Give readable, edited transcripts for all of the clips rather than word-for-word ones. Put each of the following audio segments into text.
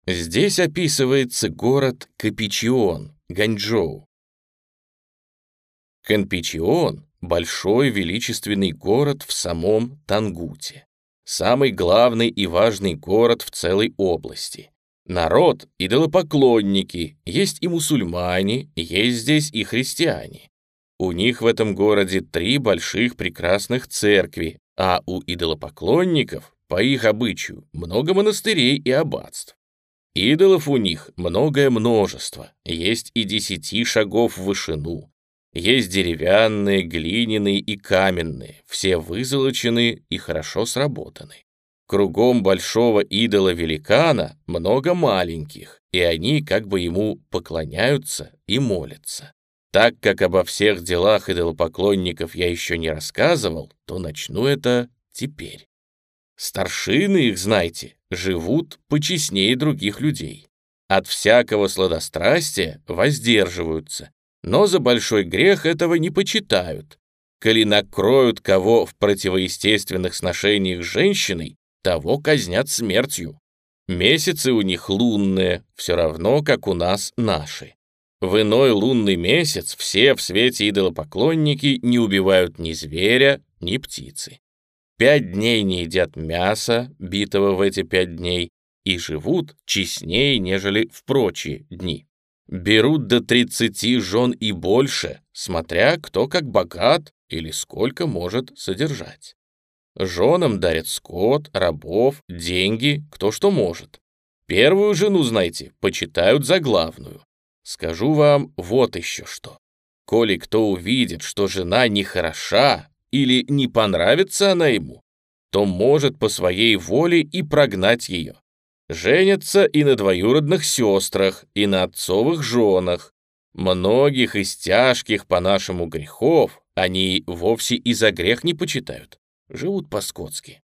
Здесь описывается город Капичион, Ганьчжоу. Канпичион — большой величественный город в самом Тангуте. Самый главный и важный город в целой области. Народ — идолопоклонники, есть и мусульмане, есть здесь и христиане. У них в этом городе 3 больших прекрасных церкви, а у идолопоклонников, по их обычаю, много монастырей и аббатств. Идолов у них многое множество, есть и 10 шагов в вышину. Есть деревянные, глиняные и каменные, все вызолочены и хорошо сработаны. Кругом большого идола-великана много маленьких, и они как бы ему поклоняются и молятся. Так как обо всех делах идолопоклонников я еще не рассказывал, то начну это теперь. Старшины их, знаете, живут почестнее других людей. От всякого сладострастия воздерживаются, но за большой грех этого не почитают. Коли накроют кого в противоестественных сношениях с женщиной, того казнят смертью. Месяцы у них лунные, все равно, как у нас наши. В иной лунный месяц все в свете идолопоклонники не убивают ни зверя, ни птицы. 5 дней не едят мяса, битого в эти 5 дней, и живут честнее, нежели в прочие дни. Берут до 30 жен и больше, смотря кто как богат или сколько может содержать. Женам дарят скот, рабов, деньги, кто что может. Первую жену, знаете, почитают за главную. Скажу вам вот еще что. Коли кто увидит, что жена нехороша или не понравится она ему, то может по своей воле и прогнать ее. Женятся и на двоюродных сестрах, и на отцовых женах. Многих из тяжких по-нашему грехов они вовсе и за грех не почитают, живут по-скотски.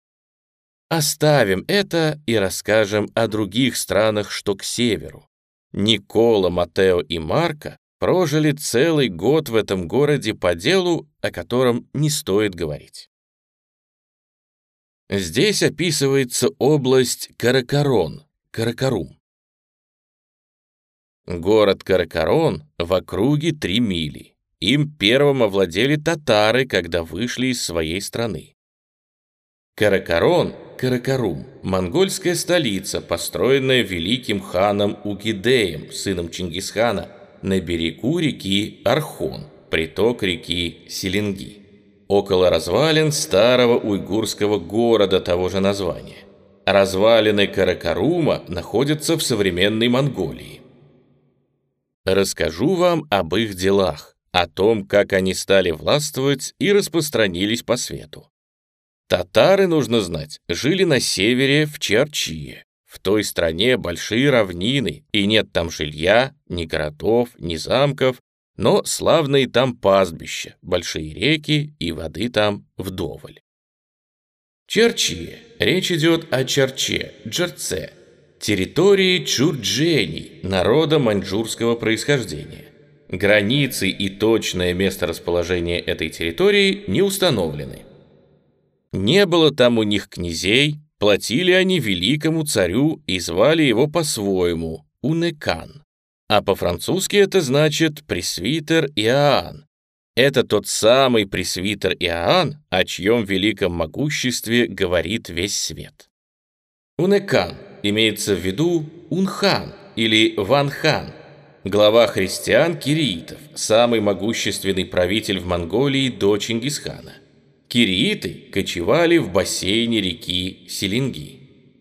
Оставим это и расскажем о других странах, что к северу. Никола, Матео и Марко прожили целый год в этом городе по делу, о котором не стоит говорить. Здесь описывается область Каракарон, Каракарум. Город Каракарон в округе 3 мили. Им первым овладели татары, когда вышли из своей страны. Каракарон, Каракарум, монгольская столица, построенная великим ханом Угидеем, сыном Чингисхана, на берегу реки Орхон, приток реки Селенги, около развалин старого уйгурского города того же названия. Развалины Каракарума находятся в современной Монголии. Расскажу вам об их делах, о том, как они стали властвовать и распространились по свету. Татары, нужно знать, жили на севере в Чарчие. В той стране большие равнины, и нет там жилья, ни городов, ни замков, но славные там пастбища, большие реки и воды там вдоволь. Чарчие. Речь идет о Чарче, Джерце, территории чурдженей, народа маньчжурского происхождения. Границы и точное месторасположение этой территории не установлены. Не было там у них князей, платили они великому царю и звали его по-своему – Унекан. А по-французски это значит «пресвитер Иоанн». Это тот самый пресвитер Иоанн, о чьем великом могуществе говорит весь свет. Унекан имеется в виду Унхан или Ванхан, глава христиан кириитов, самый могущественный правитель в Монголии до Чингисхана. Кирииты кочевали в бассейне реки Селенги.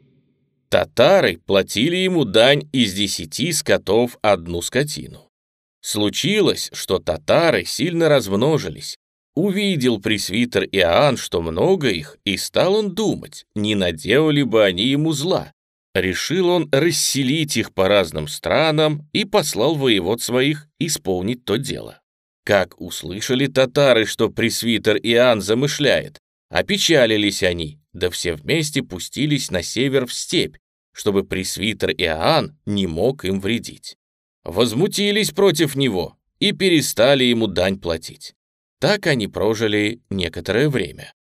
Татары платили ему дань из 10 скотов 1 скотину. Случилось, что татары сильно размножились. Увидел пресвитер Иоанн, что много их, и стал он думать, не наделали бы они ему зла. Решил он расселить их по разным странам и послал воевод своих исполнить то дело. Как услышали татары, что пресвитер Иоанн замышляет, опечалились они, да все вместе пустились на север в степь, чтобы пресвитер Иоанн не мог им вредить. Возмутились против него и перестали ему дань платить. Так они прожили некоторое время.